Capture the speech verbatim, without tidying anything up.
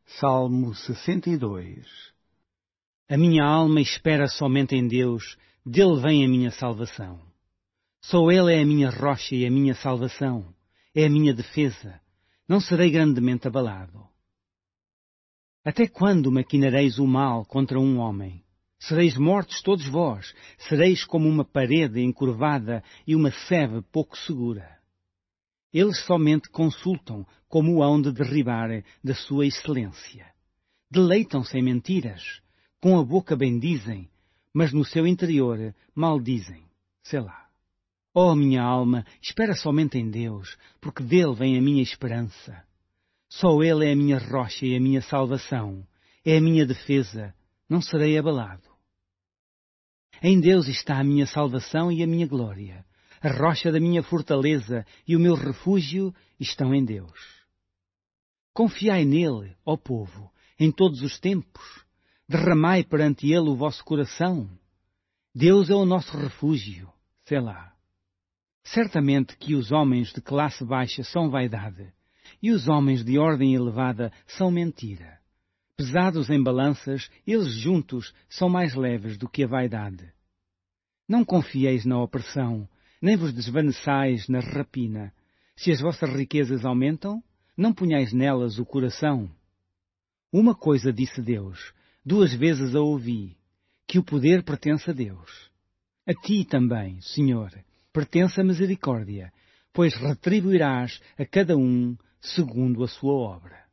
Salmo sessenta e dois. A minha alma espera somente em Deus, dele vem a minha salvação. Só Ele é a minha rocha e a minha salvação, é a minha defesa. Não serei grandemente abalado. Até quando maquinareis o mal contra um homem? Sereis mortos todos vós, sereis como uma parede encurvada e uma sebe pouco segura. Eles somente consultam como o hão de derribar da sua excelência. Deleitam-se em mentiras, com a boca bendizem, mas no seu interior maldizem. Selá. Ó minha alma, espera somente em Deus, porque dele vem a minha esperança. Só Ele é a minha rocha e a minha salvação, é a minha defesa, não serei abalado. Em Deus está a minha salvação e a minha glória. A rocha da minha fortaleza e o meu refúgio estão em Deus. Confiai nele, ó povo, em todos os tempos. Derramai perante ele o vosso coração. Deus é o nosso refúgio. Selá. Certamente que os homens de classe baixa são vaidade, e os homens de ordem elevada são mentira. Pesados em balanças, eles juntos são mais leves do que a vaidade. Não confieis na opressão, nem vos desvaneçais na rapina. Se as vossas riquezas aumentam, não ponhais nelas o coração. Uma coisa disse Deus, duas vezes a ouvi, que o poder pertence a Deus. A ti também, Senhor, pertence a misericórdia, pois retribuirás a cada um segundo a sua obra.